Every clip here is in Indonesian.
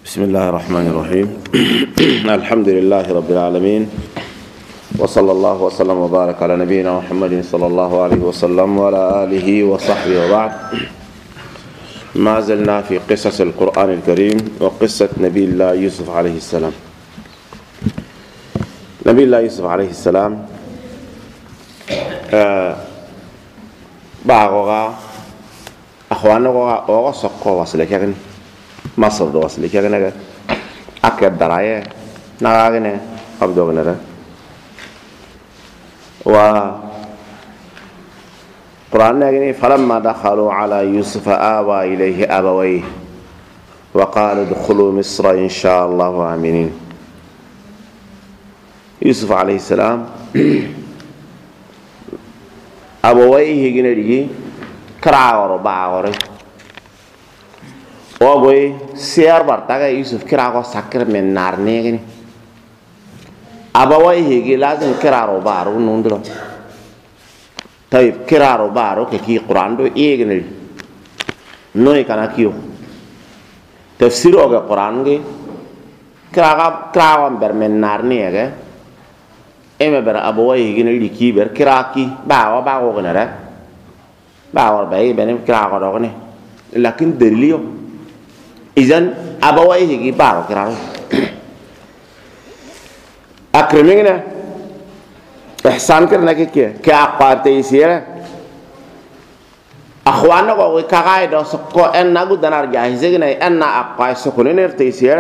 بسم الله الرحمن الرحيم الحمد لله رب العالمين وصلى الله وسلم وبارك على نبينا محمد صلى الله عليه وسلم وعلى آله وصحبه وبعد. ما زلنا في قصص القرآن الكريم وقصة نبي الله يوسف عليه السلام. نبي الله يوسف عليه السلام باغوغا أخوانوغا أوغا سقو وصلكين مصر دو وصلكين أكيد دراية نغاغنة أبدوغنة و قرآن نغني فلما دخلوا على يوسف آوى إليه أبويه وقال ادخلوا مصر إن شاء الله آمنين. يوسف عليه السلام أبويه جنري كراغور باغور وابوي سيار برتاغا يوسف كراغو سكر من نار نيغني أبويه جي لازم كراغو بارو نوندلو. طيب كراغو بارو كي قرآن دو إيغنري نوي كانا كيو تفسير اوغا قرآن جي كراغو بر من نار نيغا إما بر أبويه جنري كي بر كراكي باغو غنرا باور باي بنم كراغو دوغني لكن دليل إذن أبويه جي باغو كراغو أكرميننا إحسان كرنا كي أقوار تيسير أخوانا قوي كاغاي دو سكو أنا قد نار جاهزين أنا أقوار سكونين تيسير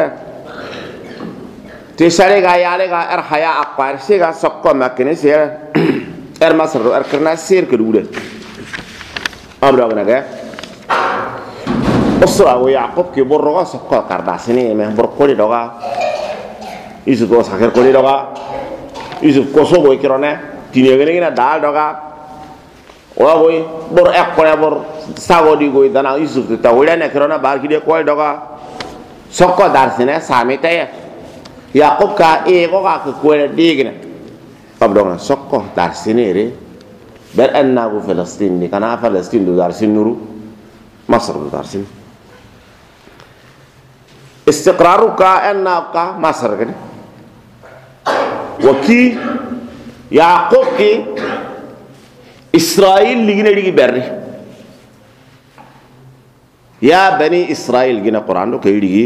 تيسير غايالي غا إرحيا أقوار سيغا سكو مكيني سير إرمصر إركرنا سير كدودة أبراغنا غا أسرع ويعقوب كي برغا سكو كارداسيني مه برقولي دوغا يوسف ko sakher koli doga yusuf ko so boy kirone tinegene gina dal doga wa boy bor ekkole bor sago di goy dana yusuf ta wala ne kirona bar ki de koy doga sokko darsine samite yaqub ka e ko ka ko digna pab doga sokko darsine re ber anna bu falastin ni kana falastin do darsin nuru مصر do darsin استقرارك أنك مصر كده وكي يعقوب كي إسرائيل لجنا لجي بري يا بني إسرائيل جنا قرآن كي لجي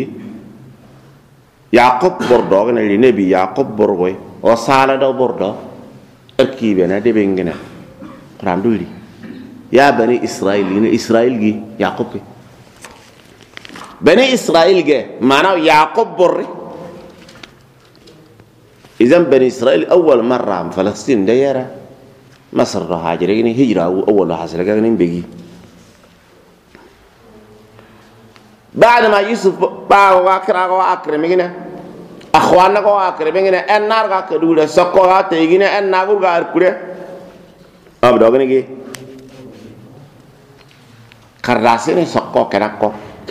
يعقوب بردو كنا لنبي يعقوب بروي وصالة دو بردو أكيد بنا دي بينجنا قرآن دولي يا بني إسرائيل جنا إسرائيل جي يعقوب كي بني إسرائيل جه معناه يعقوب بري إذا بني إسرائيل أول مرة من فلسطين دايرة مصر هاجر يعني هجرة أول حاصل يعني بيجي بعد ما يوسف باو أكرم هنا أخواننا كوا أكرم هنا النار كدولة سكوا تيجينا النار كاركولة أبدا كني كي كراسين سكوا كناكو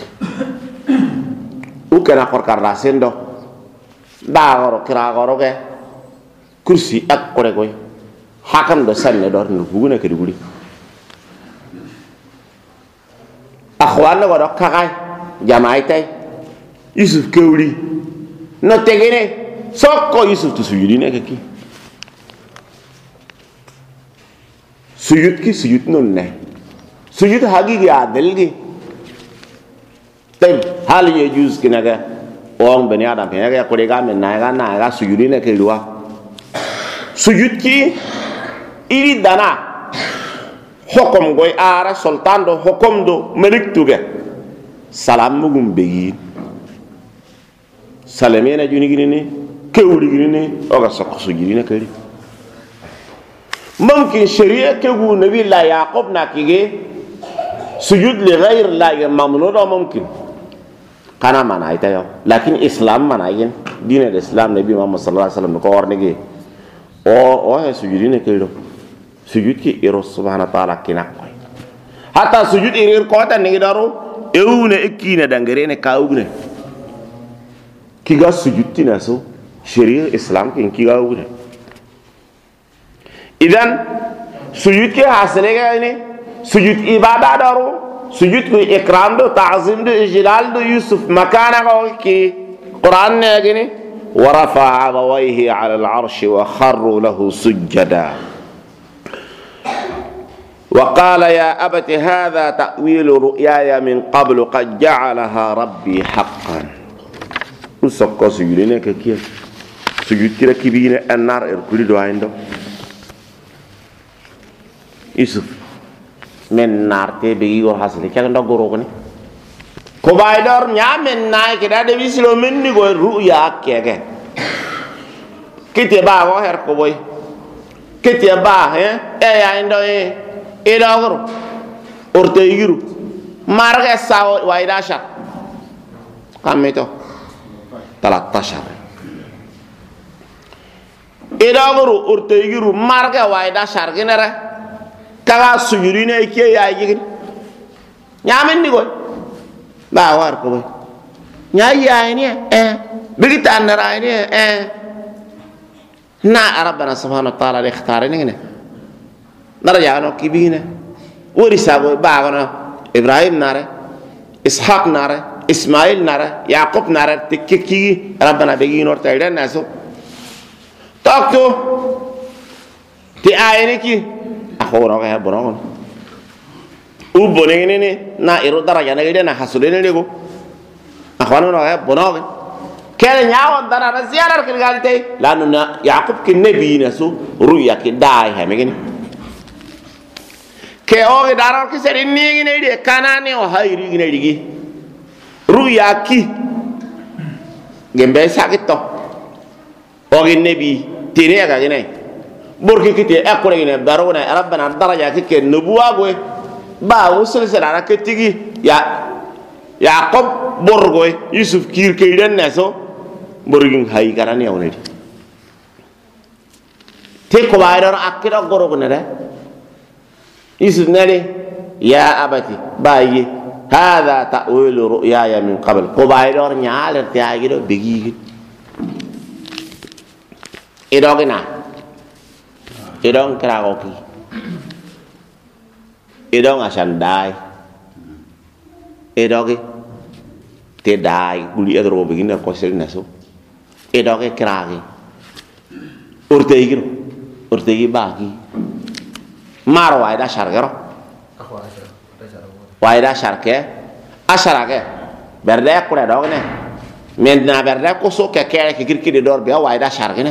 ukena kor karasendo dagoro kiragoro ke kursi akkore koy hakam do sanne do no buguna ke duguri akhwana go do kakay jamaay tay yusuf kewli no tegene sokko yusuf to suyudi ne ki suyud non ne suyud hagigi adalgi hal يجوز كناغا اون بني ادم كناغا كوريغا من ناغا سجودين كيلوا سجود كي إلي دانا حكم غوي ارا سلطان دو حكم دو ملك توغا سلام مغم بيي سلامينا جوني غيني كيولي غيني اوغا سوك سجودين كيلي ممكن شريعه كغو نبي الله يعقوب ناكيغي سجود لغير الله ممنوع ممكن kana mana ita yo lakin islam mana yin dine islam nabi muhammad sallallahu alaihi wasallam ko warne ge o sujudi ne kelo sujud ki iro subhanahu wa ta'ala kina ko hatta sujud irir ko tan ne daro ewune ekkina dangere ne kawugne ki ga sujud tina so sharia islam kin ki ga wugne idan sujud ke hasale ga ne sujud ibada daro sujud ko ikram do ta'zim do ijlal do yusuf makana ko ki قرآن نيجني ورفع أبويه على العرش وخروا له سجدا وقال يا أبت هذا تأويل رؤياي من قبل قد جعلها ربي حقا وسقى سجدنا كيف سجود كده كبيرة النار إركولي دو عندو يوسف من نار تبي ورحصل كذا ندقروقني كوبايدور نعمل ناي كده ده بيسلو مني قوي رؤيا كيكه كتير باه هير كوباي كتير باه يا عندو إداغرو أرتيجرو مارك ساو وايداشا كميتو 13 إداغرو أرتيجرو مارك وايداشا كنره كذا سجرينه كي ياجين نعمل نقول باوار كوي نيا يعني بقيت أنا رأيني نا ربنا سبحانه وتعالى اختارني هنا نرجع له كبينة ورثة بعضنا إبراهيم ناره إسحاق ناره إسماعيل ناره يعقوب ناره تككي ربنا بيجي نور تايدن ناسو تاكتو تأيني كي أخونا كه برامون وبنيني نا إيرو درجة نجده نا حصلين ليكو أخوانا كه برامون كان يعود درجة زيادة كالقال تي لأنه يعقوب كنبي ناسو رؤيا كداي هم يجني ke o darar ki seri ni ne de kanane o hayri ne digi ruya ki gembe sakito o nebi tire ga ne burki kite akure ne darona rabbana daraja kike nubuwa go ba wusul sala ke tigi ya yaqub borgo yusuf kir ke den neso borgin hay garane o ne te ko bayar akira goro ne de يوسف نالي يا أبتي باي هذا تأويل رؤياي من قبل قبائلور نيال ارتياجي بيجي إدوغنا إدوغ كراغوكي إدوغ عشان داي إدوغي تداي قولي أدرو بيجي نركوسير نسو إدوغي كراغي أرتيجي باقي مارو وايدا شاركرو وايدا شاركه اشاركه برده كوره دوغنه مندنا برده كوسو ككيره كيركي دور بيا وايدا شاركنه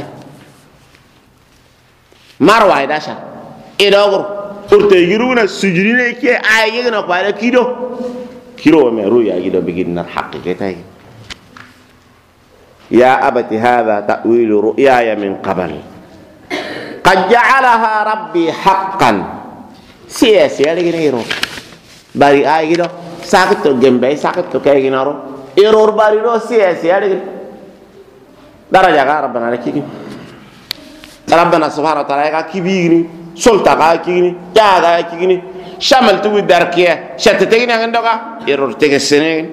مارو وايدا شار ايدوغر اورتيغيرونا سجرينه كي ايغنا بايدا كيرو ميرو يا جيدو بيجينا حقيقه يا ابتي هذا تاويل رؤياي من قبل قد جعلها ربي حقا سياسي لكن إيرور باري آي كده ساكتو جنبي ساكتو كي جنارو إيرور باري رو سياسي لكن درجة ربنا لكي ربنا سبحانه وتعالى كبيرني سلطة كبيرني جاغا كبيرني شمل توي دركية شتتين عندك إيرور تكسنين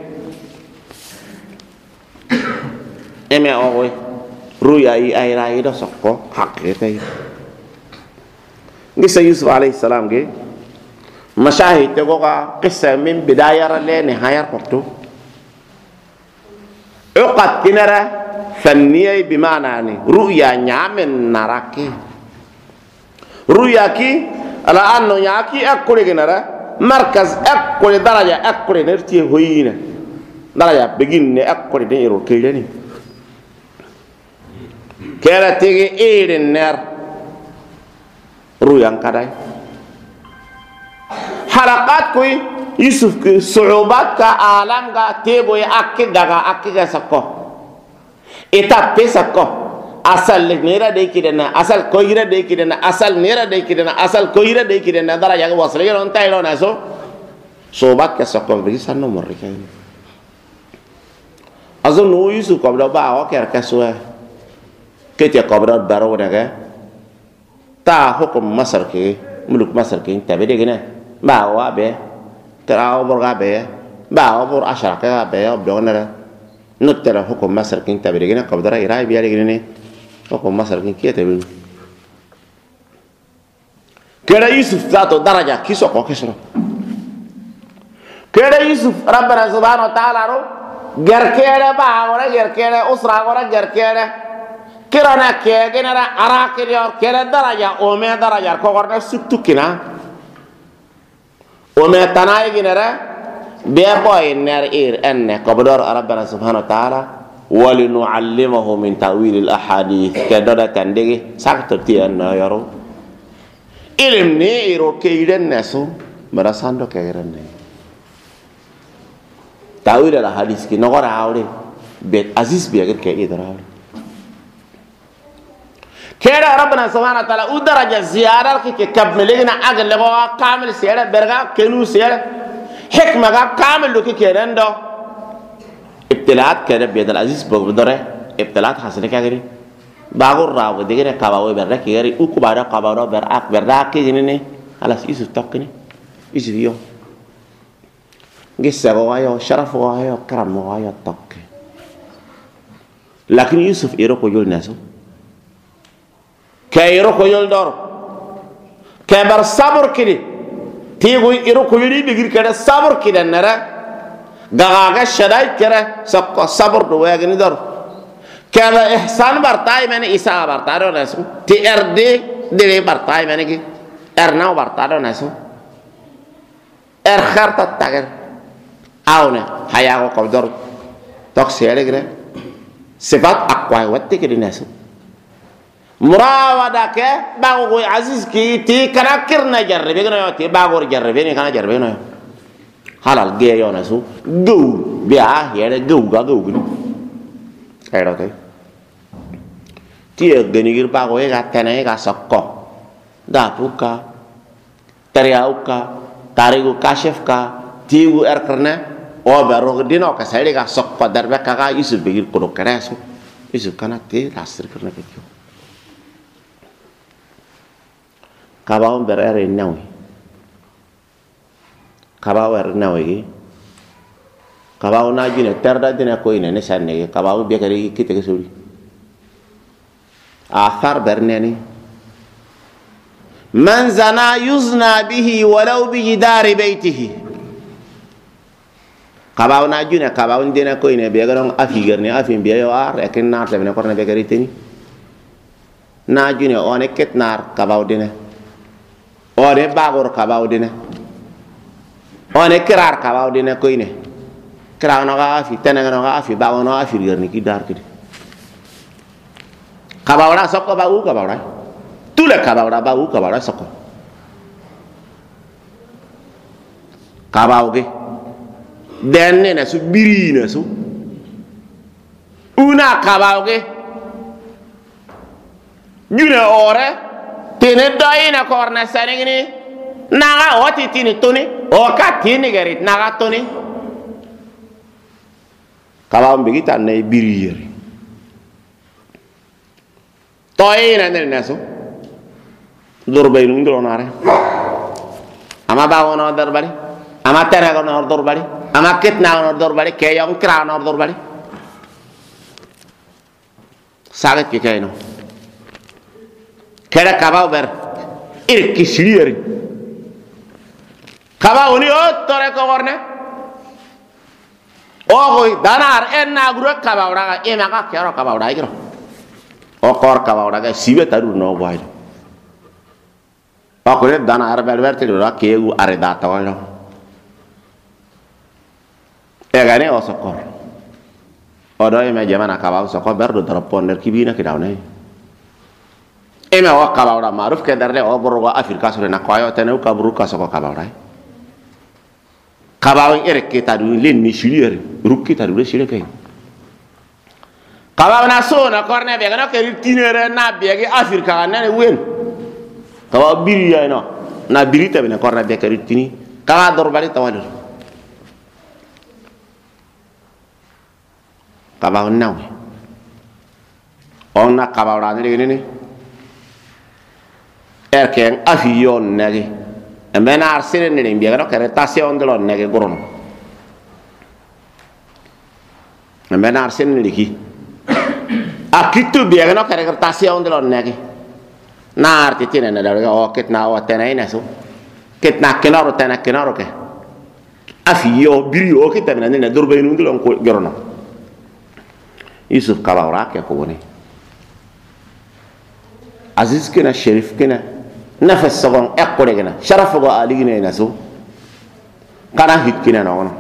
إمي أوي رويا أي راي ده سكو حقيقة قصة يوسف عليه السلام جي مشاهد تقوى قصة من بداية لنهاية وقته عقد كنرة فنية بمعنى رؤيا نعمل نراكي رؤيا كي على أنه ياكي أكل كنرة مركز أكل درجة أكل نرتي هوينا درجة بجين أكل نيرو كيلاني كلا تيجي إير النار رؤيا كذا حلقات كوي يوسف كي صعوبات كعالم كا تيبوي أكيد سكو إتاب سكو أصل نيرا دي كده أصل كويرا دي كده أصل نيرا دي كده أصل كويرا دي كده دارا جاك وصل يرون تايلون أسو صعوبات كسكو بيجي سانو مريكا أظن يوسف قبل باو كيركسوه كتير قبرات بارو نجا تا حكم مصر كي ملك مصر كي تبي كنا باو أبى تراو برغا أبى باو بور أشرك أبى أبدون نرى نترى حكم مصر كي تبي كنا قبضة إيراي بيا كنا حكم مصر كي تبي كذا يوسف ذاته درجة كيسو كوكسر كذا يوسف ربنا سبحانه وتعالى رو gerkere ba ora gerkere usra ora gerkere kirana ke genera arakir yor kere daraja o me daraja ko gorna suttukina o me tanay genera be boy ner enne ko bodor rabbana subhanahu wa ta'ala walinuallimahu min ta'wil al ahadith kedada tandegi sakto tian yaro ilm ni iro keiden nesu marasando kegerne ta'wil al hadis ki nogora awre bet aziz bi agar ke idara kera rabbana subhanahu wa ta'ala udaraja ziyadar ki kabmeligna agal go kamil sere berga kenu sere hikma ga kamil lu ki kerendo ibtilaat kera bi al aziz bogdore ibtilaat hasne kagri bagur rawo digere kabawo berra ki gari ukubara kabawo ber ak berra ki jinene alas isu tokkini isu yo gissa go ayo sharaf go ayo karam go ayo tokki lakin yusuf iro ko yul naso kayro ko yol dor kabar sabr kidi tigo iro ko yiri bigir kada sabr kidan nara gaga shaday kera sakko sabr do wagni dor kala ihsan bartay mane isa bartado nasu ti erde de bartay mane ki erna bartado nasu kharta tagar awna haya ko dor tok sere gre sifat aqwa watti kidi nasu murawada ke bago aziz ki ti kana kirna jarbe gno ti bago jarbe ni kana jarbe no halal ge yo nasu go biya yere go ga go gni ayro te ti gni gir bago e ga tene ga sokko da puka teriauka tarigu kashefka tigu erkarna o baro dino ka sare ga sokko darbe ka ga isu begir ko keresu isu kana te lasir karna ke kabaw berere nawi kabaw er nawi kabaw na jine terda dina ko ine ne sanne kabaw be kari kite ke suri athar berneni man zana yuzna bihi walau bi jidari baytihi kabaw na jine kabaw dina ko ine be garon afigerni afin be yo ar ekin na tebne korne be kari teni na jine one ketnar kabaw dina ore bagor kabaw dine one kirar kabaw dine ko ine kira no ga fi tenanga no ga fi bawo no afi gerni ki dar kidi kabaw ra sokko bawu kabaw ra tule kabaw ra bawu kabaw ra sokko kabaw ge denne na su birina su una kabaw ge june ore tene doyina korna saningini naga wati tini tuni o ka tini garit naga tuni kabaw bigita nay biriyeri toyina nel naso dorbay nu ndronare ama bawo no dorbali ama terego no dorbali ama ketna no dorbali ke yong kra no dorbali sagat ki kayno kera kabaw ber irki siriyeri kabaw ni o tore ko worne o hoy danar enna guru kabaw raga e maka kero kabaw dai kero o kor kabaw raga sibe taru no boy o ko danar ber te ra kegu are data wano e gane o sokor o do e me jamana kabaw sokor ber do ponder kibina kidawne ema wa kabawra maruf ke darle o borgo afrika sore na kwayo tene ka buruka soko kabawra kabaw ere ke tadu len ni shiriere rukki tadu le shire kay kabaw na so na korne be gano ke tinere na be ge afrika na wen kabaw biri ya no na biri tabe na korne be ke tini kala dor bari tawadur kabaw nawe on na kabawra ne erken afiyon nagi emena arsene ne mbiya no kare tassion de lon nagi goron emena arsene ne ki akitu biya no kare tassion de lon nagi nar ti tine na daga o ketna o tena ina so ketna kenaro tena kenaro ke afiyo biriyo kita mina ne durbe nu ngilon ko gorono Yusuf kalawra ke ko woni aziz kena sherif kena nafas sagon ekkore gena sharaf go aligine naso kana hitkina no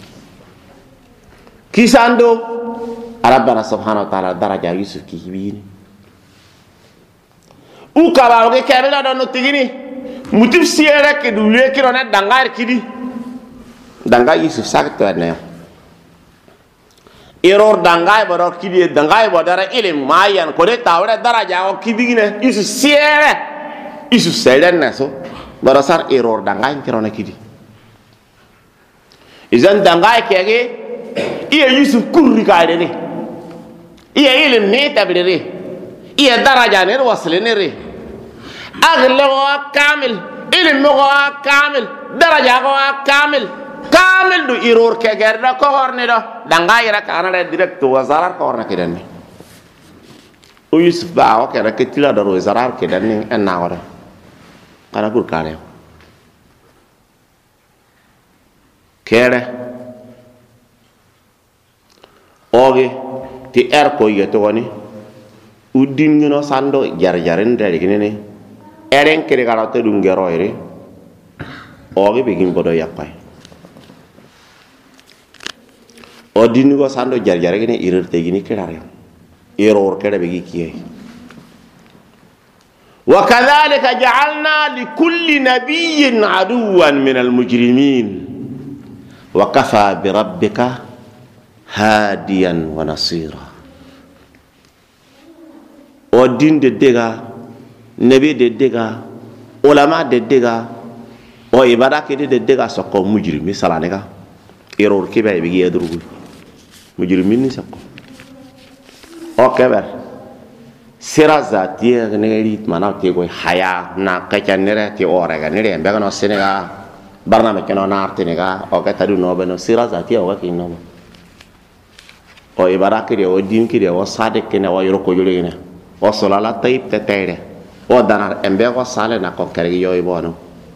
kisando rabbana subhanahu wa ta'ala daraja Yusuf ki hibini u kala ke kebela do no tigini mutif siere ke dule ki rona dangar kidi danga Yusuf sakto ne error dangai baro kidi dangai bodara ilim mayan ko de tawre daraja o kibigine Yusuf siere Yusuf selen naso barasar error dangai ki rona kidi izan dangai kege iya Yusuf kurri kaide ne iya ilim ne tabire iya daraja ne wasle ne re agle wa kamil ilim wa kamil daraja wa kamil du iror ke gerda ko horne do danga ira kana de direct wazarar ko horna kedanni o Yusuf ba o ke raketila do wazarar kedanni en na wara kana gur kale kere oge ti ko yeto woni udin ngino sando jar-jaren dari kene eren kere kala to dum gero ire oge begin bodo yakay odin go sando jar-jare kene irte gini kerare error kere begi kiye wa kadhalika ja'alna li kulli nabiyyin aduwan min al-mujrimin wa kafa bi rabbika hadiyan wa nasira odin de dega nabi de dega ulama de dega o ibada ke de dega sokko mujrimi salanega error ke be gi yadrugu mujrimin ni sokko o keber sira zatiya ne rit mana te go haya na ka chanere ti ora ga ne be ga no senega barname ke no nartinega o ka tadu no be no sira zatiya o ka no o ibara kiri o din kiri o sade kene o yoro ko jole ne o solala tayip te tere o danar embe ko sale na ko kere yo ibono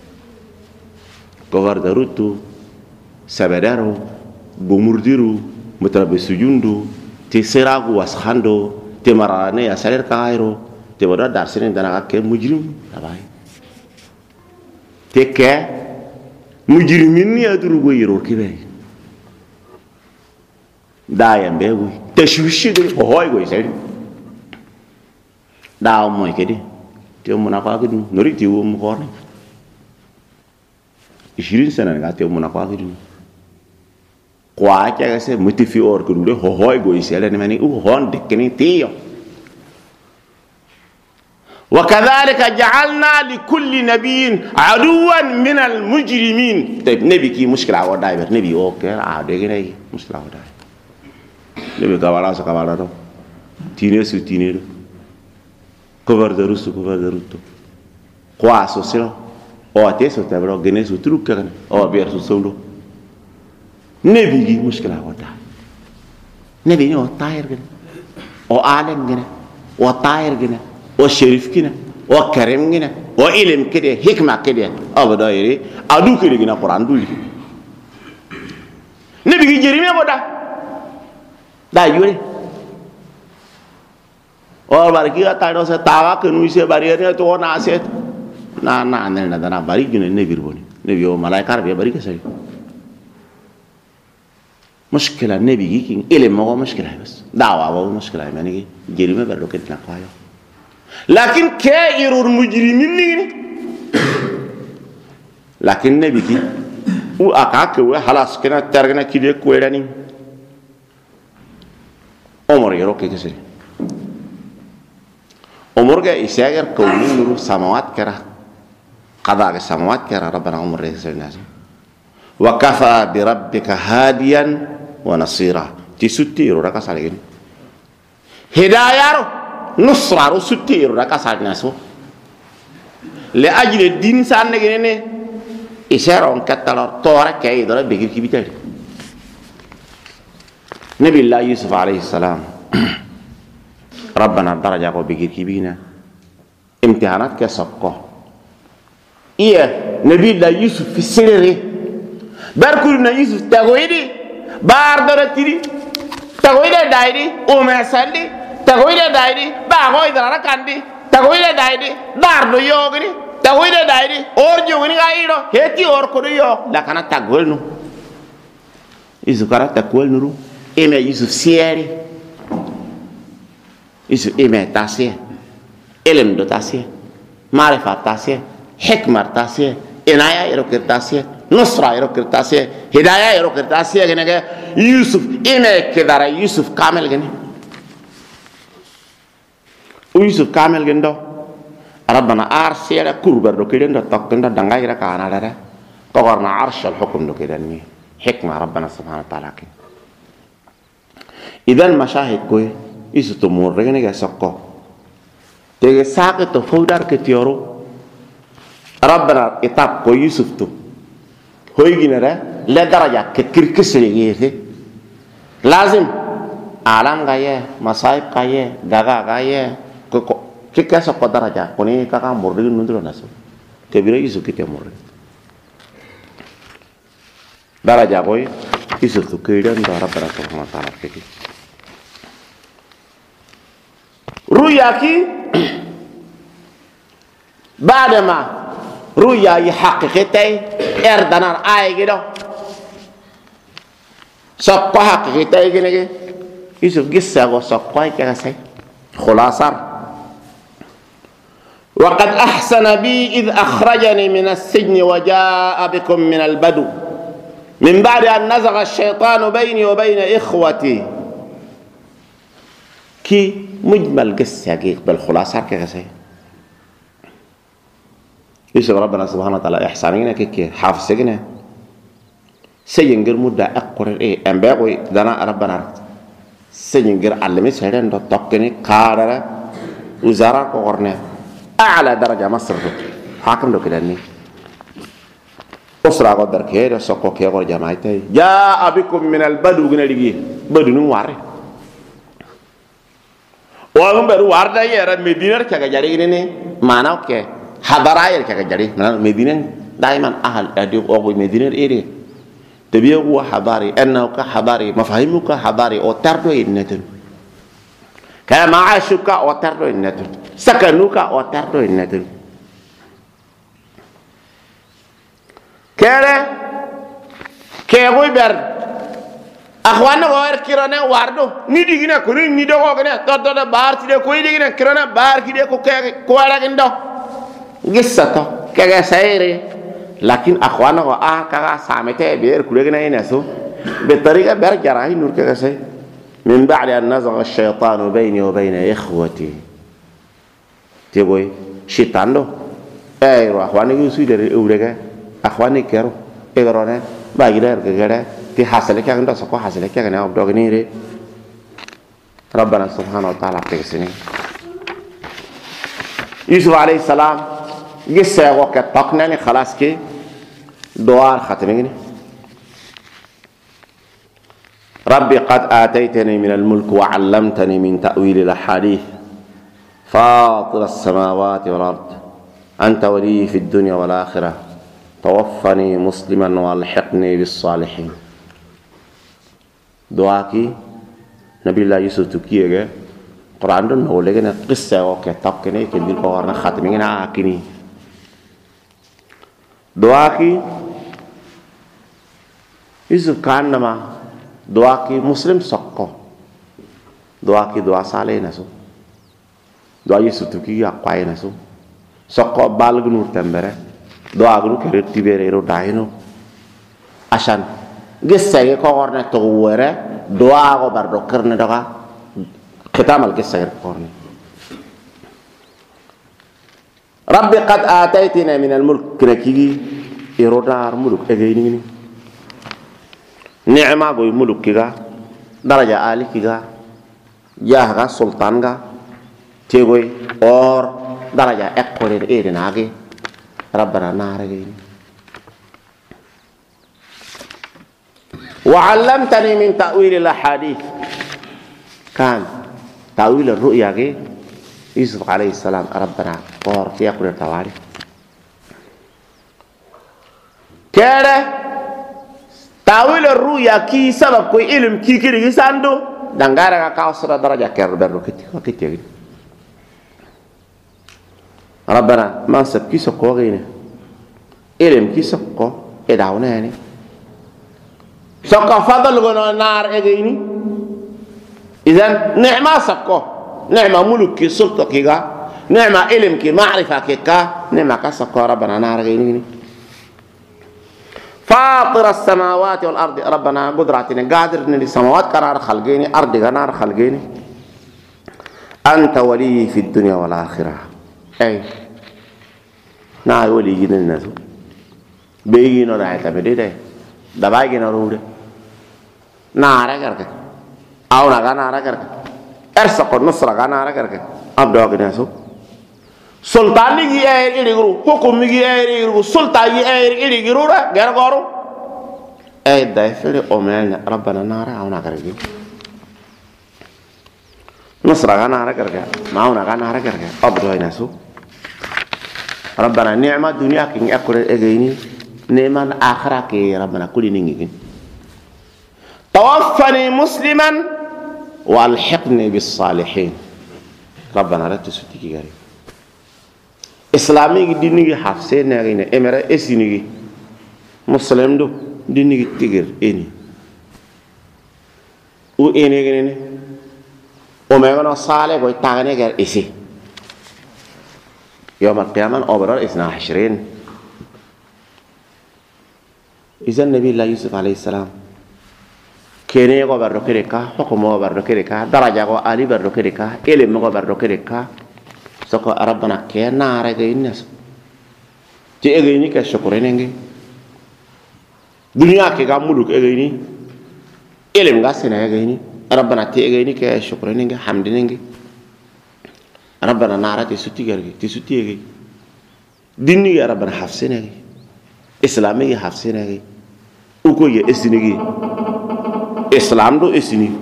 ko warda rutu sabedaro gumurdiru mutabe sujundu te seragu washando te marane ya saler kairo te bodo dar sene dana ke mujrim labai te ke mujrimin ni aduru go yoro kibe dayam bewu tashwishi de hoy go iseri daw moy kedi te muna ko agdu nori ti wo mo korne 20 sana ga te muna ko agdu kwa ka se motifi or ko de hoy go iseri ne mani u hon de keni tiyo wa kadhalika ja'alna li kulli nabiyyin aduwan min al mujrimin te nabi ki mushkila wa dayber nabi o ke a de gene mushkila wa dayber lebe gawala sa gawala do tine su tine do cover de russo qua so silo o ateso te bro gene su trucca o bier su solo nebi gi mushkila wada nebi ni o tayr gene o alen gene o tayr gene o sherif gene o karim gene o ilim kede hikma kede abado yiri adu kede gina quran duli nebi gi jerime boda da yure or barki ata no se tawa ke nu se barriere to na set na ne na dana bari gune ne birboni ne biyo malaikar be bari ke sai mushkila ne bi ki ile mo mushkila bas dawa wa mushkila yani jerime berdo ke na qayo lakin ka'irul mujrimin ni lakin ne bi ki u akake we halas kena targana ki de ko erani umur yoro ke kesiri umur ke isagar kauni nuru samawat kera qada ke samawat kera rabbana umur reselna wa kafa bi rabbika hadiyan wa nasira tisutti ro raka salegin hidayar nusra ro sutti ro raka salna so le ajle din sanne gene isaron katalo tore ke idora begir kibitari نبي الله يوسف عليه السلام ربنا درجة قو بكير كبيرة امتحانات كسبقه إيه نبي الله يوسف في السرير barkul na Yusuf tagoydi bar dara tiri tagoyde daydi o mesaldi tagoyde daydi ba goy dara kandi tagoyde daydi dar do yogri tagoyde daydi or jogni gairo heti or ko yo la kana tagolnu Yusuf kara tagolnu eme Yusuf sieri Yusuf eme tasie elem do tasie marifat tasie hikmar tasie inaya ero tasie nusra ero tasie hidayah ero tasie gene ge Yusuf eme kedara Yusuf kamel gene Yusuf kamel gendo rabbana arsiyada kurbar do kidenda tokkenda dangaira kana dara qogorna arsh al hukm do kidanni hikma rabbana subhanahu wa ta'ala ki idan mashahid koy Yusuf to mor gene ge sokko tege sake to fawdar ke tioro ربنا إتاب كو يوسف تو هوي جنرا لا درجة كتير يجي لازم عالم غاية مصايب غاية دعاء غاية كيكا سوق درجة كوني كاكا مورد نندرو ناسو كبيرة يوسف كتير مورد درجة كوي يوسف تو كيدان دارا ربنا سبحانه وتعالى كي رؤياكي بعدما رؤيا يحققتي اردنا اي كده سقوا حققتي كده يوسف قصه وسقوا كده سي خلاصه وقد احسن بي اذ اخرجني من السجن وجاء بكم من البدو من بعد ان نزغ الشيطان بيني وبين اخوتي كي مجمل قصه بالخلاصه كده سي يوسف ربنا سبحانه وتعالى إحسانينا كي حافظ سجنه سجنجر مدة أقرر إيه أمبارح دنا ربنا سجنجر علمي سهرين دو تقني قارة وزارة قرنة أعلى درجة مصر دو حاكم دو كداني أسرع قدر كير سقو كير جماعتي جاء بكم من البدو قلنا لقيه بدو نواري وأنا بدو واردا يرى مدينة كذا جاري إني ما ناو كه حضراير كذا جري من المدينة دائما أهل أديو أو مدينة إيري تبيه هو حضاري أنه كحضاري مفاهيمه كحضاري أو تردو النتن كما عاشوك أو تردو النتن سكنوك أو تردو النتن كذا كيغوي بر أخوانا غير كيرانا واردو نيدي كنا كوني نيدو كنا تردو بار تيجي كوي دي كنا كيرانا بار كده كوارا كندو قصته كذا سيري لكن أخوانا كذا سامته بير كلنا ينسو بالطريقة برجع هاي نور كذا سي من بعد أن نزغ الشيطان بيني وبين إخوتي تقول شيطان له أيوة أخواني يسوي دري أولئك أخواني كيرو إغرانا باقير كذا تحصل كذا عند سقوا حصل كذا أنا أبدأ ري ربنا سبحانه وتعالى تكسيني يوسف عليه السلام قصة وقت طقناني خلاص كي دوار ختميني ربي قد آتيتني من الملك وعلمتني من تأويل الأحاديث فاطر السماوات والأرض أنت ولي في الدنيا والآخرة توفني مسلما والحقني بالصالحين دعاكي نبي الله يوسف تكيه قرآن دون هو لكن قصة وقت طقني كبير قوارنا ختميني آكني دعاكي يوسف كان نما دعاكي مسلم سقو دعاكي دعا صالح نسو دعا يوسف تكي أقوى نسو سقو بالغ نور تنبره دعا غنو كريت تبيريرو داينو عشان قصة قوارنا تغوره دعا غبر دكرنا دعا ختام القصة قوارنا ربي قد آتيتنا من الملك كنكي إيرودار ملك أجيني نعمة قوي ملك كذا درجة عالية كذا جاهغا سلطانغا تيغوي اور درجة أقوى إيرناغي ربنا نارجين وعلمتني من تأويل الأحاديث كان تأويل الرؤيا يوسف عليه السلام ربنا قار في أقول التواريخ كاره tawil ruya ki sabab ko ilm ki kiri sando dangara ka usra daraja ker berro kiti ربنا ما سب كي سكو غيني إلم كي سكو إدعونا يعني سكو فضل غنو نار إغيني إذن نعمة سكو نعمة ملك كي سلطة كيغا نعمة إلم كي معرفة كيكا نعمة كسكو ربنا نار إغيني فاطر السماوات والأرض ربنا قدراتنا قادر إن السماوات كنار خلقيني أرض كنار خلقيني أنت ولي في الدنيا والآخرة أي na wali ginin nasu begi no da ta bede dai da bagi na rude na ara karka au na ga na ara karka ersa ko nusra ga na ara karka abdo ga nasu sultani gi ay iri guru hukum gi ay iri guru sultan gi ay iri guru ra gar goru ay dai fere o mel rabbana nara au na karki nusra ga na ara karka ma na ga na ara karka abdo ga nasu ربنا نعمة الدنيا كين أكل إجيني نعمة الآخرة كي ربنا كل نيجين توفني مسلما والحقني بالصالحين ربنا لا تسوتي كاري إسلامي ديني حفصين نعينا إمرا إسيني مسلم دو ديني تيجر إني وإني كني ومعنا صالح ويتعني كار إسي يوم القيامة أبرار 22 إذا النبي الله يوسف عليه السلام كيني غو بركيركا حكم غو بركيركا درجة غو علي بركيركا علم غو بركيركا سكو ربنا كي نار غينس تي غيني كشكرين نغي دنيا كي غامولوك غيني علم غاسنا غيني ربنا تي غيني كشكرين نغي حمد نغي ربنا نارا تسوتي غيري تسوتي غي ديني يا ربنا حفصنا غي اسلامي حفصنا غي اوكو يا اسني غي اسلام دو اسني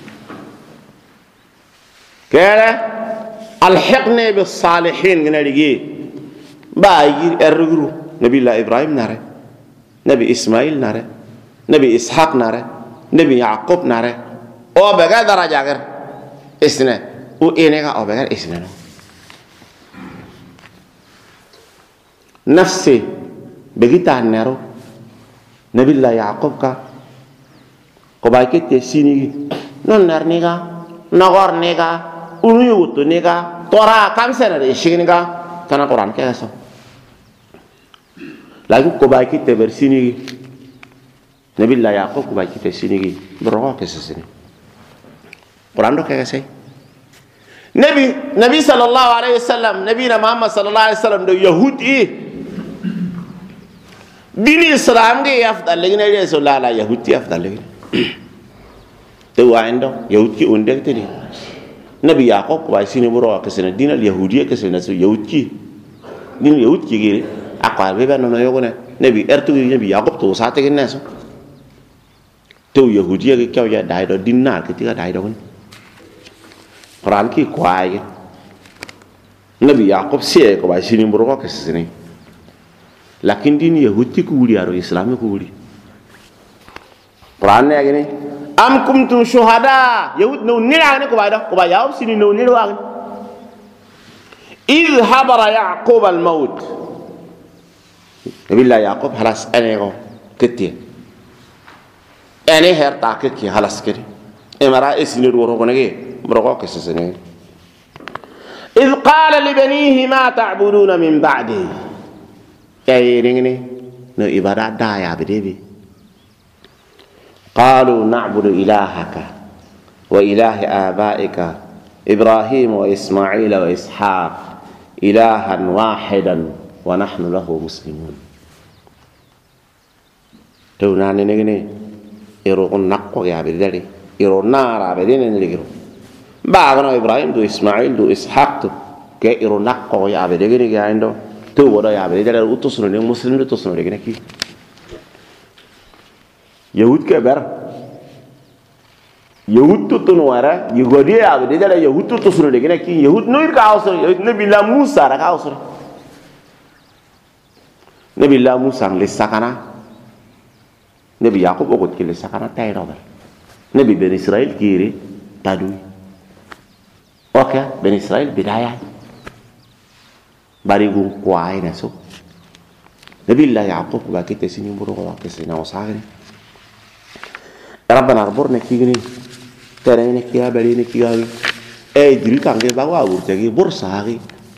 كده الحقني بالصالحين غنالي باي ارغرو نبي الله ابراهيم ناره نبي اسماعيل ناره نبي اسحاق ناره نبي يعقوب ناره او بغا درجه غير اسنه وإنك أو بغير اسمنا نفسي بقيت عن نارو نبي الله يعقوب كا قبائك تسيني نون نار نيغا نغور نيغا ونيوتو نيغا تورا كم سنة ريشين نيغا كان القرآن كيسو لكن قبائك تبرسيني نبي الله يعقوب قبائك تسيني برغو كيسسيني القرآن دو كيسي نبي صلى الله عليه وسلم نبينا محمد صلى الله عليه وسلم دو يهود دين الإسلام دي أفضل لكن رسول الله لا يهود أفضل لكن تو عنده يهود كي عندك تدي نبي يعقوب وعيسين برا كسنة دين اليهودية كسنة يهود كي دين اليهود كي غير أقوال بيبان نو يقولنا نبي أرتو نبي يعقوب تو ساعة كنا تو يهودية كي كيا دايدو دين نار كتير دايدو Quran ki kwaye Nabi Yaqub siye ko ba sini mburoko ke sini lakin din yahudi ku wuri aro islam ku wuri Quran ne gani am kuntum shuhada yahud no nira ne ko ba yaqub sini no nira wa إذ حضر يعقوب الموت Nabi Allah Yaqub halas ane ko kiti ane her ta ki halas kiri emara isini ro ko ne برغوك السنين إذ قال لبنيه ما تعبدون من بعده أي ريني نو إبادة دايا بديبي قالوا نعبد إلهك وإله آبائك إبراهيم وإسماعيل وإسحاق إلها واحدا ونحن له مسلمون توناني نغني إرو نقو يا بدري إرو نارا بدين نلقرو بعدنا إبراهيم دو إسماعيل دو إسحاق دو كي إرو نقو يا بدري كي عنده تو ودا يا بدري وتصنو لي مسلم دو تصنو لي كي يهود كبر يهود تنوارا يهودي يا بدري يهود تصنو لي كي يهود نوير كاوسر نبي الله موسى را كاوسر نبي الله موسى لسكنا nabi yaqub o got kile sakana tay robal nabi ben israil kiri tadu oka ben israil bidaya bari gun kwai na so nabi la yaqub ba kite sini buru ko ke sina wasagni rabbana arborne kigni terene kiya bari ne kiya e diri kange ba wa urte gi borsagi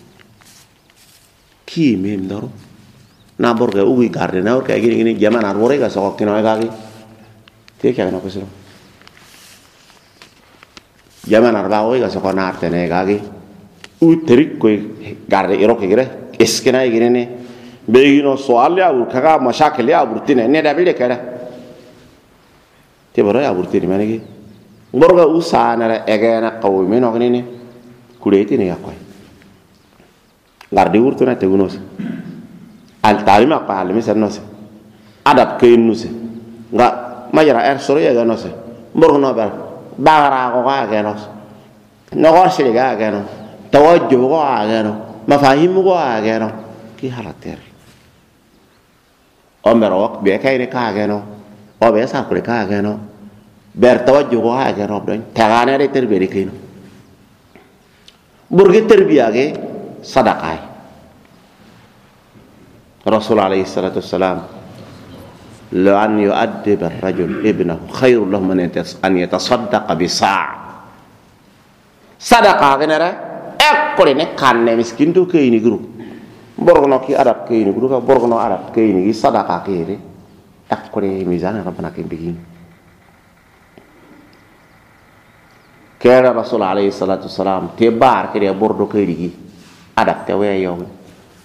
ki mem daro na borga ugi garde na orka gini jaman arbore ga so kino ga gi te kya na ko sino jaman arba o ga so ko na arte ne ga gi u terik ko garde iro ke gire eskena gire ne be gino so alya u kaga mashakil ya burtine ne da bile kara te boro ya burtine mane gi borga u sana egena qawmi no gini kuleti ne ya ko garde urtuna te gunos al talim apa alim senose adab ke nuse nga majara soro ya ganose borno ber bagara ko ga ganos no go shiri ga gano tawajjuh ko ga gano mafahim ko ga gano ki halater omero wak be kay ne ka gano o be sa ko ka gano ber tawajjuh ko ga gano don tagane re terbiya kino burgi terbiya ge sadaqah الرسول عليه الصلاة والسلام لو أن يؤدب الرجل ابنه خير له من أن يتصدق بصاع صدقة غنرة أكل نكان مسكين تو كيني غرو برغنا كي عرب كيني غرو برغنا عرب كيني صدقة كيري أكل ميزان ربنا كين بيجين كان الرسول عليه الصلاة والسلام تبار كده بردو كيري عرب توي يوم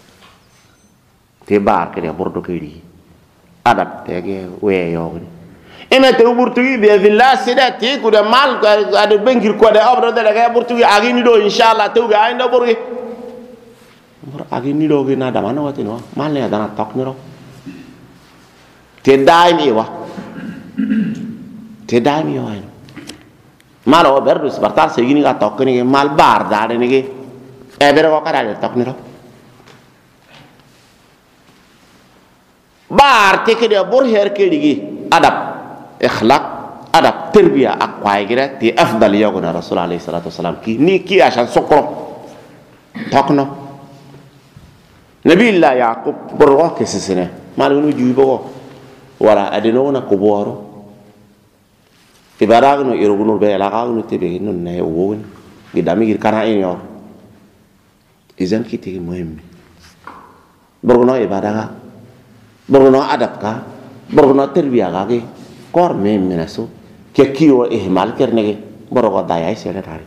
tebar ke dia bordo kiri adap tege we yo ina te burtugi be villa sidati ku de mal ade bengir ko de obro de ga burtugi agini do inshallah te be ainda borgi bor agini do ge na da mana wati no mal ne dana tok ni ro te dai mi wa te dai mi wa mal o berdu spartar se gini ga tok ni mal bar da ni ge e bere ko kada tok ni ro bar teke dia bor her ke digi adab akhlaq adab terbiya akwai gira ti afdal ya guna rasul alaihi salatu wasalam ki ni ki asan sokro tokno nabi allah yaqub bor ke sesene malunu juibo wala adeno na ko boro ibaragno irugunu be la gagnu tebe non ne won gidami gir kana inyo izan kiti muhim borno ibadaga borno adab ka borno terbiya ka ke kor mem menaso ke kiyo ihmal kerne ke borogo daya sele tari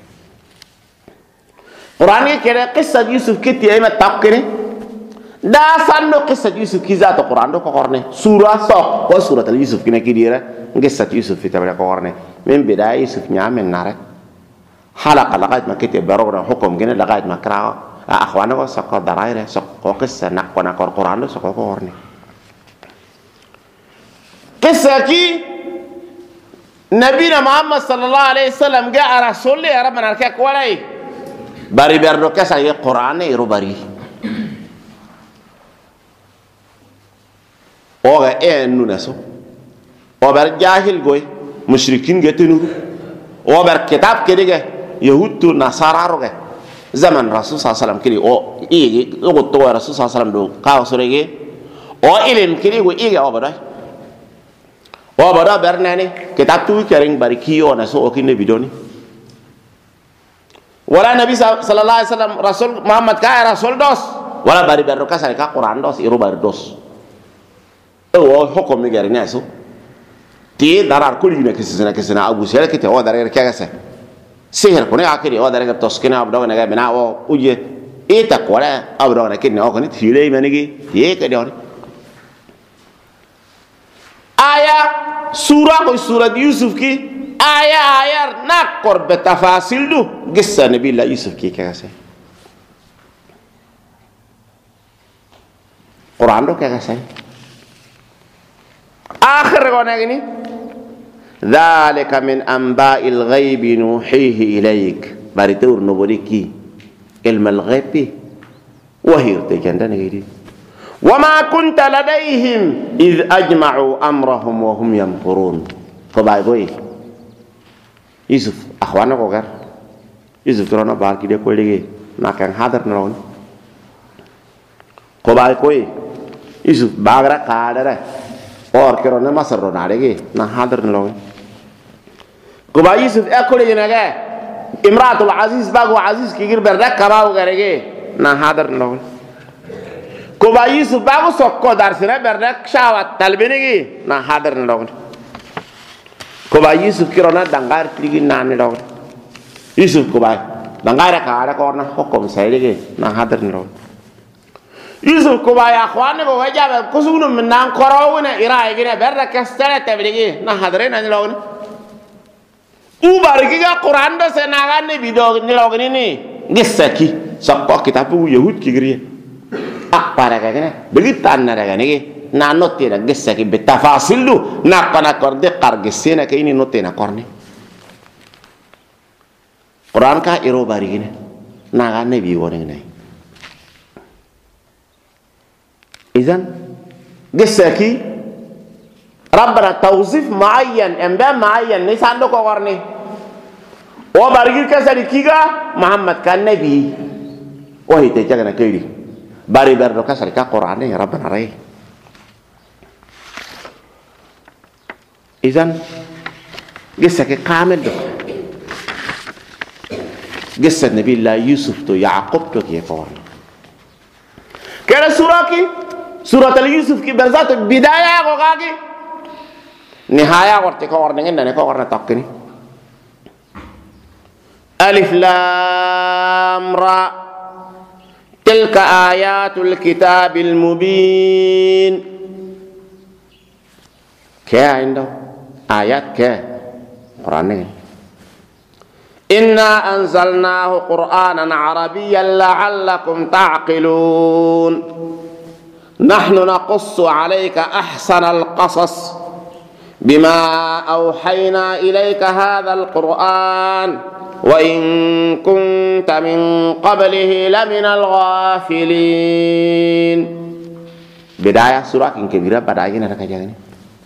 qur'an ke qissa yusuf kiti ay matak kene da sanno qissa yusuf ki zato qur'an do ko korne sura so ko surat al yusuf kene kidira qissa yusuf fi tabara ko korne men bidaya yusuf nyamen nare halaqa laqad ma kiti borogo hukum kene laqad ma kra akhwana ko sakko daraire sakko qissa nakko nakor qur'an do sakko ko korne قصة كي نبينا محمد صلى الله عليه وسلم جاء رسول يا رب نركك ولاي باري بردو كسا يا قرآن يرو باري اوغا انو نسو اوبر جاهل غوي مشركين جتنورو اوبر كتاب كده يهود نصارى روغا زمن رسول صلى الله عليه وسلم كده او ايغي اوغو رسول صلى الله عليه وسلم دو كاو سوريغي او الين كده و ايغي اوبر o bada bernani kitab tu kering bari kiyo na so okine bidoni wala nabi sallallahu alaihi wasallam rasul muhammad ka rasul dos wala bari berro ka sare ka quran dos iru bari dos o hukum mi gari naso ti darar kulli ne kisina abu sele kite o darar ka gasa sihir kone akiri o darar tos kina abdo ne ga bina o uje eta kore abdo ne kinne o kone thile manigi ye ka doni aya surah ko surat yusuf ki aya nakor betafasil du qissa nabi allah yusuf ki kase quran do kase akhir ko nagini dhalika min anba'il ghaibi nuhihi ilaik bari tur no bodiki ilm al ghaibi wahir te janda ngiri وما كنت لديهم إذ أجمعوا أمرهم وهم يمكرون كباي بوي يوسف أخوانا كوكر يوسف كرونا باركي دي كوليغي ناكن حاضر نرون كباي كوي يوسف باغرا كادرة اور كرونا مصر روناليغي نا حاضر نرون كباي يوسف أكوليغي نغا امرأة العزيز باغو عزيز كيغير بردك كباو غريغي نا حاضر نرون كوبا يوسف باغو سوكو دارسنا بردك شاوات تلبينيغي نا حاضر نرون كوبا يوسف كيرونا دانغار تريغي نان نرون يوسف كوبا دانغار كارا كورنا حكم سايديغي نا حاضر نرون يوسف كوبا يا اخواني كو جاب كوسونو من نان كورونا ايرايغي بردك كستره تبليغي نا حاضرين نرون وباركيغا قران دو سناغان بيدو نيلوغني ني غيسكي سوكو كتابو يهود كيغري para kagane begitu anna kagane na notte na gessa ki betafasilu na kana korde kargesena ke ini notte na korne Quran ka iro bari gine na gane bi wone ne izan gessa ki rabbana tawzif muayyan amba muayyan ni sando ko korne o bari ka sari kiga muhammad kan nabi o hite jaga na kairi bari berdo kasar ka Qur'an ya rabbana rai izan gissa ke kamil do gissa nabi Allah Yusuf to Yaqub to ke Qur'an kera surat al-Yusuf ki berzat bidaya ko kagi nihaya korte ko orne ngene ko orne tokkini alif lam ra تلك آيات الكتاب المبين كيا عنده آيات كيا قرآن إنا أنزلناه قرآنا عربيا لعلكم تعقلون نحن نقص عليك أحسن القصص بما أوحينا إليك هذا القرآن وإن كنت من قبله لمن الغافلين بداية سورة كبيرة بداية نركجاني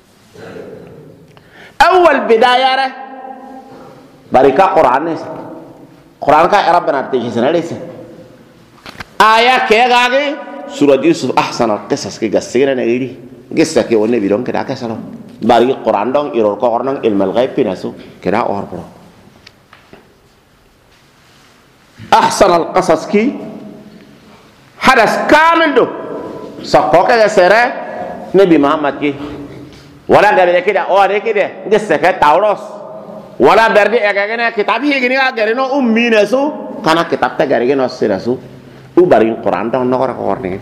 أول بداية بركة قرآن كا ربنا تجسنا ليس آية كيغاغي سورة يوسف أحسن القصص كي قصينا نغيري قصة كي والنبي دون كدا كسلو باري قرآن دون إيرور قرآن علم الغيب بناسو كدا أوربرو أحسن القصص كي حدث كامل دو سقوك سيرة نبي محمد كي ولا قبل كده أو كده قصة كتاوروس ولا بردي أكاكنا كتاب هي كني أكرينو أمي نسو كنا كتاب تكرينو سيرسو وبارين قرآن ده نقرأ قرآن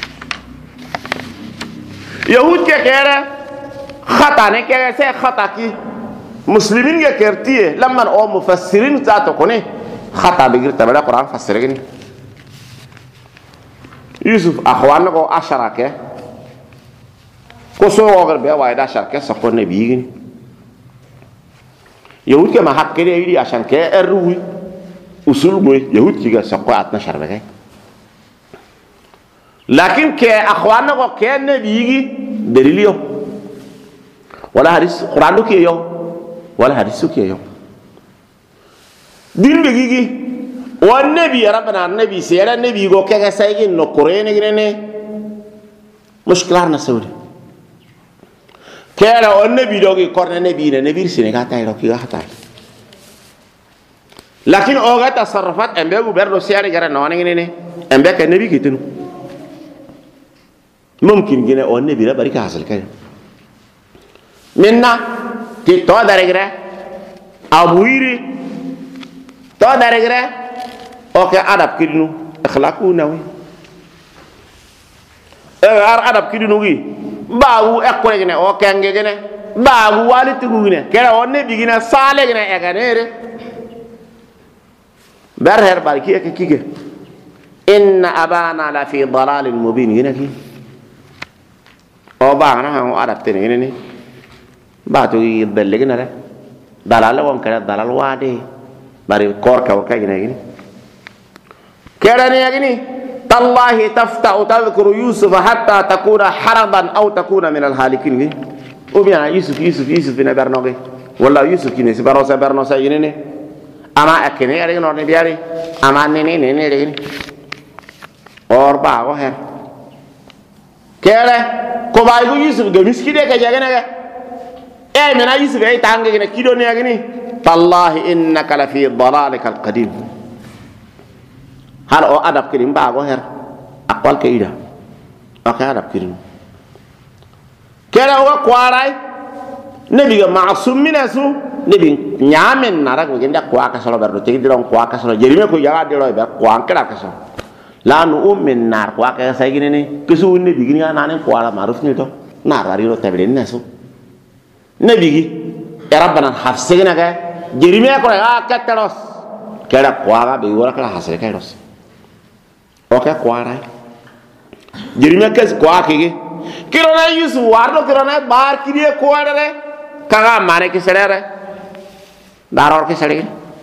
يهود كيرا خطأ نكيرا سه خطأ كي مسلمين كيرتيه لما أو مفسرين ذاته كونه خطأ بيجر تبلا قرآن فسرين يوسف أخوانه كو أشراك كسو أغر بيا وايد أشراك سكون نبيين يهود كما حق كده يدي عشان كه الروي usul moy yahud ci ga sakko atna sharbe kay lakin ke akhwana ko ken bigi dalil yo wala hadis qur'an ke yo wala hadis ke yo din bigi gi wan nabi rabbana nabi sera nabi go ke ga saygi no qur'an ne mushkilar na saudi kera on nabi dogi korne nabi ne nabi sine ga tay ro ki ga hatay lakin oga tasarrufat embe bu berdo siari gara no ne embe ka nabi kitinu mumkin gine on nabi ra bari ka hasal kay minna ti to daregra abuiri to daregra oke adab kidinu akhlaqu nawi ar adab kidinu gi bawu ekkore gine o kenge gine bawu waliti gine kera on nabi gine sale gine eganere برهر باركي كيكي إن أبانا لفي ضلال مبين هنا كي أو بعنا هم عرفتين هنا ني باتو يدلقنا له ضلال وام كذا ضلال وادي باري كور كور كذا هنا كذا ني أجني تالله تفتأ تذكر يوسف حتى تكون حرضا أو تكون من الهالكين وبيان يوسف نبرنوغي ولا يوسف كيني سبرنو سيني أما أكني أريد نورني بياري أما نيني ريني اور باغو هر كيله كوبايغو يوسف غمسكي دي كجاغنا اي منا يوسف اي تانغي كيدو نيغني تالله انك لفي ضلالك القديم هل او ادب كريم باغو هر اقوال كيدا اوكي ادب كريم كيله هو كواراي نبي معصوم من اسو نبي نيامن نارك وجندا كوا كسلو بردو تيدي دون كوا كسلو جريمه كو ياغا ديلو با كوا كلا كسلو لا نؤمن نار كوا كسا يغني كسو نبي غني نانن كوا معروف نيتو نار ريرو تبلين نسو نبي ربنا حفظنا كا جريمه كو كتلوس كلا كوا بي ورا كلا حسل كيروس اوكي كوا راي جريمه كس كوا كيغي كيرونا يوسف واردو كيرونا بار كيدي كوا دره كاغا مانه كسرere daror kesare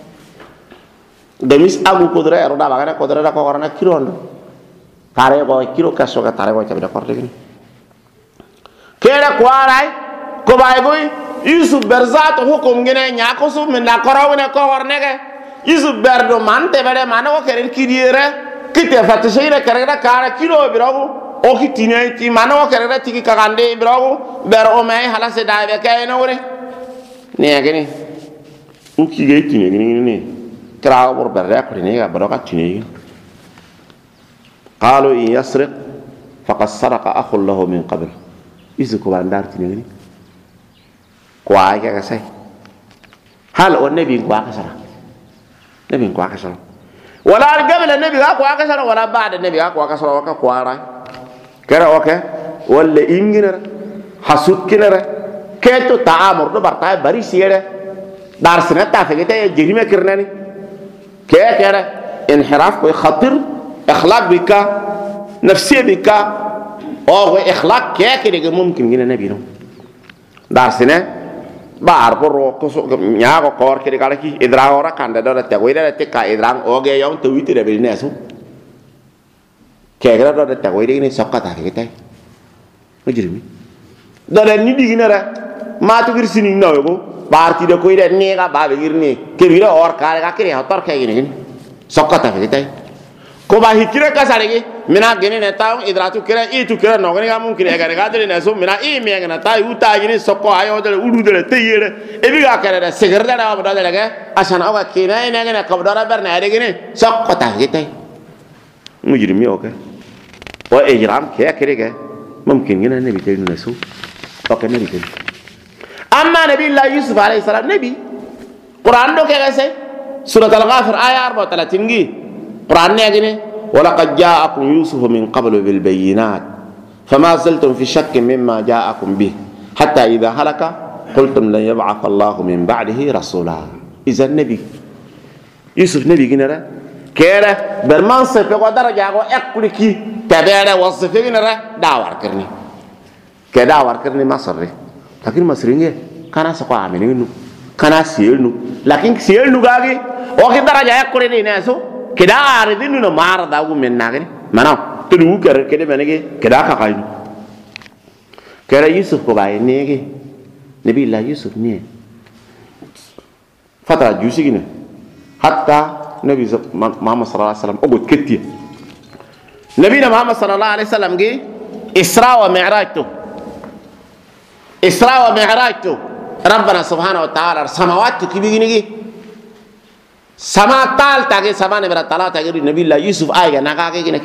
demis agu kodre roda bagana kodre da ko korana kirondo tare ko kiro kaso ka tare ko chabe korte gini kera kwarai ko bay boy yusuf berzat hukum gene nya ko su min na korawne ko horne ke yusuf berdo man te bere man ko keren kiriere kite fatisheire kerera kara kiro birago o kitine ti man ko kerera tiki kagande birago ber o mai halase daabe kayno wore ne gini uki gay tine gini كراو بور بريق رينيغا بروكا تيني قالوا إن يسرق فقد سرق أخ له من قبل إذا كوان دار تيني كواي كاساي هل النبي كوا كسرا نبي كوا كسرا ولا قبل النبي كوا كسرا ولا بعد النبي كوا كسرا وكا كوارا كرا اوكي ولا إنجنر حسود كنر كيتو تعامر دو برتاي بري سيره دار سنه تافيته جريمه كرناني كيكره انحراف كوي خطر اخلاق بك نفسيه بك او اخلاق كيكره ممكن جنا نبي نو دارسنا بار برو كسو نياغو كور كده كالكي ادراورا كاندا دو تاويدا تكا ادران اوغي يوم تويتر بيناسو كيكره دو تاويدا ني سوكاتا كيتاي مجرمي دو ني ديغينرا ما تغير سيني نوغو بارتي دو كويدا نيغا بالغيرني كيريرا اور كارغا كيري هتور كاينين سوكاتا كيتاي كوبا هيكيرا كاساريغي منا غيني نتاو ادراتو كيرا ايتو كيرا نوغني ممكن اغا غادري نسو منا اي ميغنا تاي وتا غيني سوكو ايو دل ودودل تييره ابيغا كيرا سيغردا دا بدل لغا عشان اوغا كينا نغنا كبدارا برنا ادغيني سوكاتا كيتاي مجرمي اوكي واجرام كيكريغا ممكن غينا نبي تي نسو اوكي نبي تي اما نبي الله يوسف عليه السلام نبي قران دو كيغاسي سوره الغافر ايه 34 جي قران نيغني ولقد جاءكم يوسف من قبل بالبينات فما زلتم في شك مما جاءكم به حتى اذا هلك قلتم لن يبعث الله من بعده رسولا اذا النبي يوسف نبي جنرا كيرا برمان سفه درجه او اكلكي تبره وصفه جنرا داور كرني كداور كرني مصري لكن مصرينه كان سقوا عاملينه كان سيلنو لكن سيلنو غاغي او كي درجه اكلني ناسو كدا عارضين نو مار داغو من ناغني منام تدو كر كده منغي كدا كاين كرا يوسف كو باي نيغي نبي الله يوسف ني فتره جوسيغنا حتى نبي محمد صلى الله عليه وسلم اوغو كتي نبينا محمد صلى الله عليه وسلم جي اسراء ومعراجته اسراء ومعراجته ربنا سبحانه وتعالى سماوات كبيغني سما تال تاغي سما نبرا تالا تاغي نبي الله يوسف ايغا ناغاغي نكي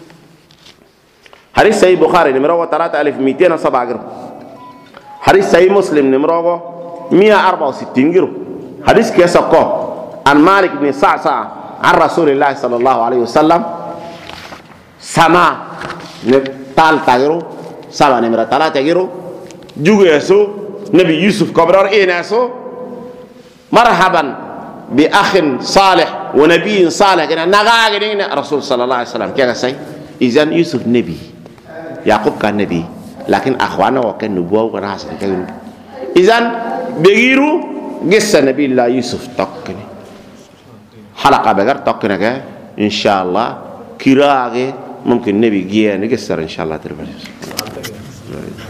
حديث صحيح بخاري نمرو 3207 غير حديث صحيح مسلم نمرو 164 غير حديث كيسكو عن مالك بن صعصع عن رسول الله صلى الله عليه وسلم سما تال تاغيرو سما نمرا تالا تاغيرو جوغيسو نبي يوسف كبرار ايناسو مرحبا بأخ صالح ونبي صالح كنا نغاغين رسول صلى الله عليه وسلم كيف سي إذن يوسف نبي يعقوب كان نبي لكن أخوانا وكان نبوة وناس كانوا إذن بغيرو قصة نبي الله يوسف تقني حلقة بغير تقني إن شاء الله كراغي ممكن نبي جيه نقصر إن شاء الله تربح